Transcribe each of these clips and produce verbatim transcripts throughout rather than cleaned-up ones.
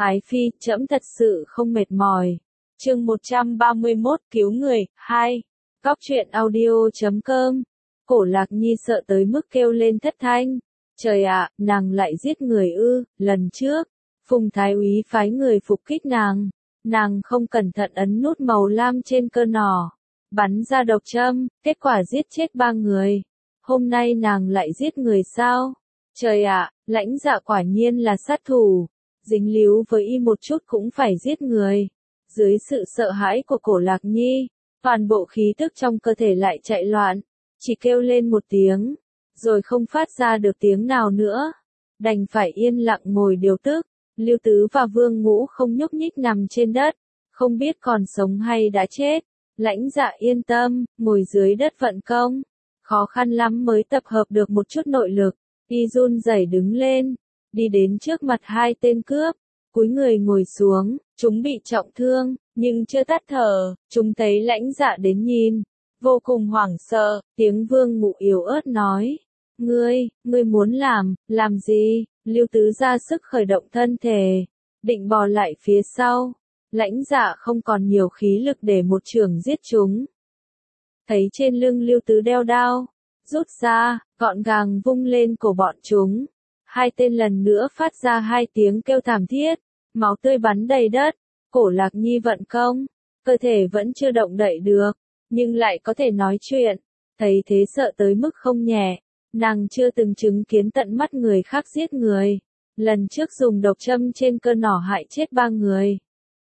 Ái Phi, trẫm thật sự không mệt mỏi. Chương một trăm ba mươi mốt, cứu người, hai. Cóc truyện audio chấm com. Cổ Lạc Nhi sợ tới mức kêu lên thất thanh. Trời ạ, nàng lại giết người ư? Lần trước, Phùng Thái Úy phái người phục kích nàng. Nàng không cẩn thận ấn nút màu lam trên cơ nỏ, bắn ra độc châm, kết quả giết chết ba người. Hôm nay nàng lại giết người sao? Trời ạ, Lãnh Dạ quả nhiên là sát thủ. Dính líu với y một chút cũng phải giết người. Dưới sự sợ hãi của Cổ Lạc Nhi, toàn bộ khí tức trong cơ thể lại chạy loạn, chỉ kêu lên một tiếng, rồi không phát ra được tiếng nào nữa. Đành phải yên lặng ngồi điều tức. Lưu Tứ và Vương Ngũ không nhúc nhích nằm trên đất, không biết còn sống hay đã chết. Lãnh Dạ yên tâm, ngồi dưới đất vận công. Khó khăn lắm mới tập hợp được một chút nội lực, y run rẩy đứng lên, đi đến trước mặt hai tên cướp, cúi người ngồi xuống. Chúng bị trọng thương, nhưng chưa tắt thở. Chúng thấy Lãnh Dạ đến nhìn, vô cùng hoảng sợ. Tiếng Vương Ngũ yếu ớt nói: Ngươi, ngươi muốn làm, làm gì? Lưu Tứ ra sức khởi động thân thể, định bò lại phía sau. Lãnh Dạ không còn nhiều khí lực để một chưởng giết chúng. Thấy trên lưng Lưu Tứ đeo đao, rút ra, gọn gàng vung lên cổ bọn chúng. Hai tên lần nữa phát ra hai tiếng kêu thảm thiết, máu tươi bắn đầy đất. Cổ Lạc Nhi vận công, cơ thể vẫn chưa động đậy được, nhưng lại có thể nói chuyện. Thấy thế sợ tới mức không nhẹ. Nàng chưa từng chứng kiến tận mắt người khác giết người. Lần trước dùng độc châm trên cơ nỏ hại chết ba người.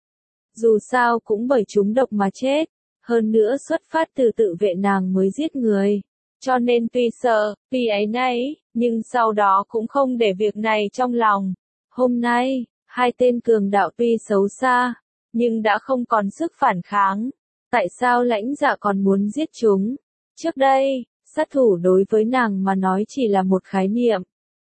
Dù sao cũng bởi chúng độc mà chết. Hơn nữa xuất phát từ tự vệ nàng mới giết người. Cho nên tuy sợ, tuy áy náy, nhưng sau đó cũng không để việc này trong lòng. Hôm nay, hai tên cường đạo tuy xấu xa, nhưng đã không còn sức phản kháng. Tại sao Lãnh Dạ còn muốn giết chúng? Trước đây, sát thủ đối với nàng mà nói chỉ là một khái niệm.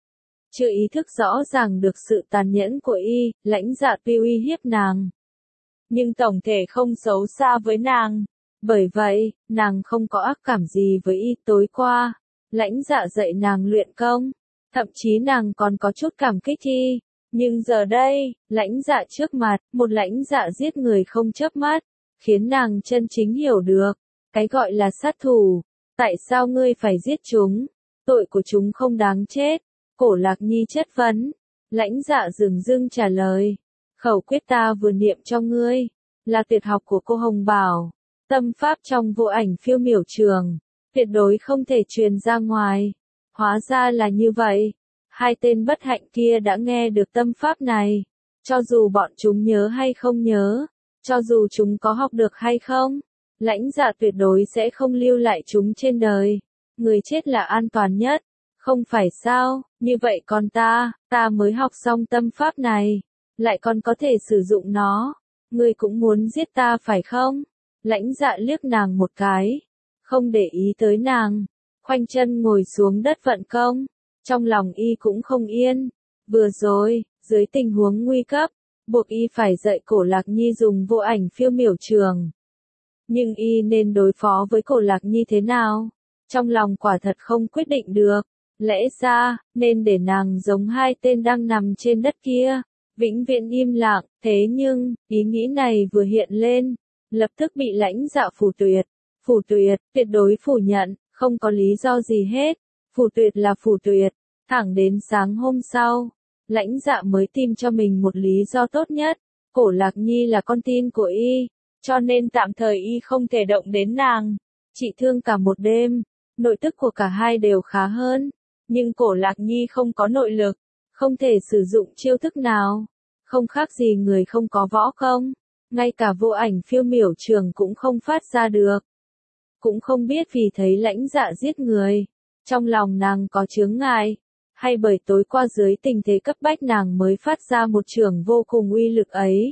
Chưa ý thức rõ ràng được sự tàn nhẫn của y. Lãnh Dạ tuy uy hiếp nàng, nhưng tổng thể không xấu xa với nàng. Bởi vậy, nàng không có ác cảm gì với y. Tối qua, Lãnh Dạ dạy nàng luyện công, thậm chí nàng còn có chút cảm kích y. Nhưng giờ đây, Lãnh Dạ trước mặt, một Lãnh Dạ giết người không chớp mắt, khiến nàng chân chính hiểu được, cái gọi là sát thủ. Tại sao ngươi phải giết chúng? Tội của chúng không đáng chết. Cổ Lạc Nhi chất vấn. Lãnh Dạ dửng dưng trả lời. Khẩu quyết ta vừa niệm cho ngươi, là tuyệt học của cô Hồng Bảo. Tâm pháp trong vô ảnh phiêu miểu trường, tuyệt đối không thể truyền ra ngoài. Hóa ra là như vậy. Hai tên bất hạnh kia đã nghe được tâm pháp này. Cho dù bọn chúng nhớ hay không nhớ, cho dù chúng có học được hay không, Lãnh Dạ tuyệt đối sẽ không lưu lại chúng trên đời. Người chết là an toàn nhất, không phải sao? Như vậy còn ta, ta mới học xong tâm pháp này, lại còn có thể sử dụng nó. Ngươi cũng muốn giết ta phải không? Lãnh Dạ liếc nàng một cái, không để ý tới nàng, khoanh chân ngồi xuống đất vận công. Trong lòng y cũng không yên. Vừa rồi, dưới tình huống nguy cấp, buộc y phải dạy Cổ Lạc Nhi dùng vô ảnh phiêu miểu trường. Nhưng y nên đối phó với Cổ Lạc Nhi thế nào? Trong lòng quả thật không quyết định được. Lẽ ra, nên để nàng giống hai tên đang nằm trên đất kia, vĩnh viễn im lặng. Thế nhưng, ý nghĩ này vừa hiện lên, lập tức bị Lãnh Dạ phủ tuyệt. Phủ tuyệt, tuyệt đối phủ nhận, không có lý do gì hết. Phủ tuyệt là phủ tuyệt. Thẳng đến sáng hôm sau, Lãnh Dạ mới tìm cho mình một lý do tốt nhất. Cổ Lạc Nhi là con tin của y, cho nên tạm thời y không thể động đến nàng. Trị thương cả một đêm, nội tức của cả hai đều khá hơn. Nhưng Cổ Lạc Nhi không có nội lực, không thể sử dụng chiêu thức nào. Không khác gì người không có võ công. Ngay cả vô ảnh phiêu miểu trường cũng không phát ra được. Cũng không biết vì thấy Lãnh Dạ giết người, trong lòng nàng có chướng ngại, hay bởi tối qua dưới tình thế cấp bách nàng mới phát ra một chưởng vô cùng uy lực ấy.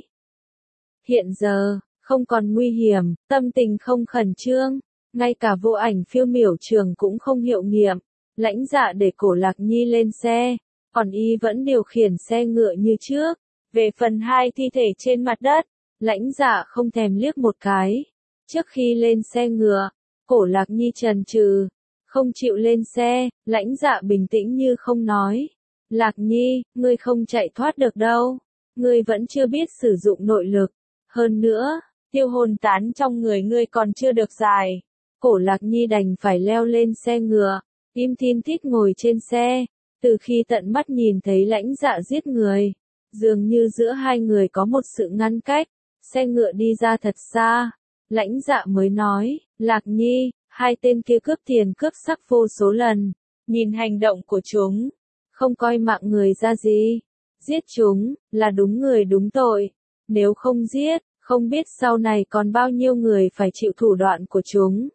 Hiện giờ, không còn nguy hiểm, tâm tình không khẩn trương, ngay cả vô ảnh phiêu miểu trường cũng không hiệu nghiệm. Lãnh Dạ để Cổ Lạc Nhi lên xe, còn y vẫn điều khiển xe ngựa như trước. Về phần hai thi thể trên mặt đất, Lãnh Dạ không thèm liếc một cái. Trước khi lên xe ngựa, Cổ Lạc Nhi chần chừ, không chịu lên xe. Lãnh Dạ bình tĩnh như không nói. Lạc Nhi, ngươi không chạy thoát được đâu. ngươi vẫn chưa biết sử dụng nội lực. Hơn nữa, tiêu hồn tán trong người ngươi còn chưa được giải. Cổ Lạc Nhi đành phải leo lên xe ngựa, im thin thít ngồi trên xe. Từ khi tận mắt nhìn thấy Lãnh Dạ giết người, dường như giữa hai người có một sự ngăn cách, xe ngựa đi ra thật xa. Lãnh Dạ mới nói, Lạc Nhi, hai tên kia cướp tiền cướp sắc vô số lần, nhìn hành động của chúng, không coi mạng người ra gì. Giết chúng, là đúng người đúng tội. Nếu không giết, không biết sau này còn bao nhiêu người phải chịu thủ đoạn của chúng.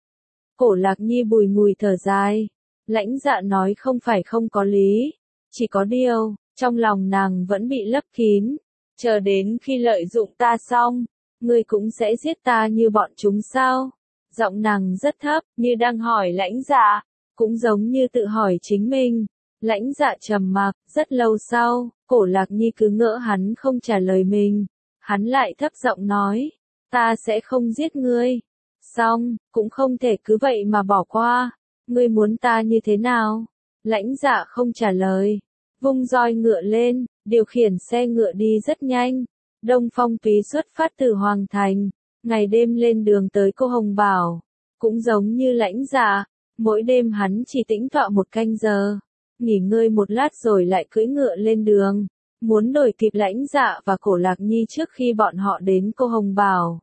Cổ Lạc Nhi bùi ngùi thở dài. Lãnh Dạ nói không phải không có lý. Chỉ có điều, trong lòng nàng vẫn bị lấp kín. Chờ đến khi lợi dụng ta xong, ngươi cũng sẽ giết ta như bọn chúng sao? Giọng nàng rất thấp, như đang hỏi Lãnh Dạ, cũng giống như tự hỏi chính mình. Lãnh Dạ trầm mặc, rất lâu sau, Cổ Lạc Nhi cứ ngỡ hắn không trả lời mình. Hắn lại thấp giọng nói, ta sẽ không giết ngươi. Xong, cũng không thể cứ vậy mà bỏ qua. Ngươi muốn ta như thế nào? Lãnh Dạ không trả lời. Vung roi ngựa lên, điều khiển xe ngựa đi rất nhanh. Đông Phong Túy xuất phát từ Hoàng Thành, ngày đêm lên đường tới Cô Hồng Bảo. Cũng giống như Lãnh Dạ, mỗi đêm hắn chỉ tĩnh tọa một canh giờ, nghỉ ngơi một lát rồi lại cưỡi ngựa lên đường, muốn đuổi kịp Lãnh Dạ và Cổ Lạc Nhi trước khi bọn họ đến Cô Hồng Bảo.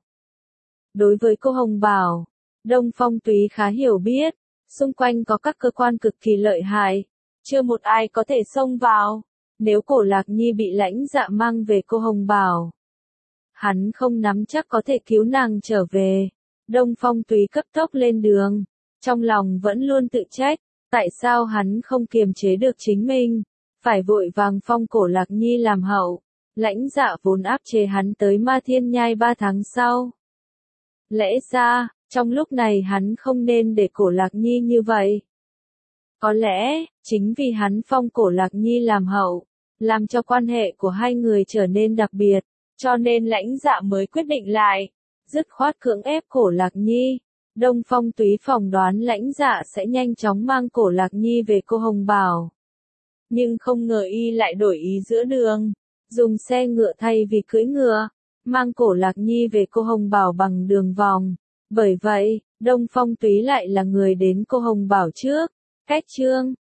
Đối với Cô Hồng Bảo, Đông Phong Túy khá hiểu biết, xung quanh có các cơ quan cực kỳ lợi hại, chưa một ai có thể xông vào. Nếu Cổ Lạc Nhi bị Lãnh Dạ mang về Cô Hồng Bảo, hắn không nắm chắc có thể cứu nàng trở về. Đông Phong Túy cấp tốc lên đường, trong lòng vẫn luôn tự trách, tại sao hắn không kiềm chế được chính mình, phải vội vàng phong Cổ Lạc Nhi làm hậu. Lãnh Dạ vốn áp chế hắn tới Ma Thiên Nhai ba tháng sau. Lẽ ra, trong lúc này hắn không nên để Cổ Lạc Nhi như vậy. Có lẽ, chính vì hắn phong Cổ Lạc Nhi làm hậu, làm cho quan hệ của hai người trở nên đặc biệt, cho nên Lãnh Dạ mới quyết định lại, dứt khoát cưỡng ép Cổ Lạc Nhi. Đông Phong Túy phỏng đoán Lãnh Dạ sẽ nhanh chóng mang Cổ Lạc Nhi về Cô Hồng Bảo. Nhưng không ngờ y lại đổi ý giữa đường, dùng xe ngựa thay vì cưỡi ngựa, mang Cổ Lạc Nhi về Cô Hồng Bảo bằng đường vòng. Bởi vậy, Đông Phong Túy lại là người đến Cô Hồng Bảo trước. Cách chương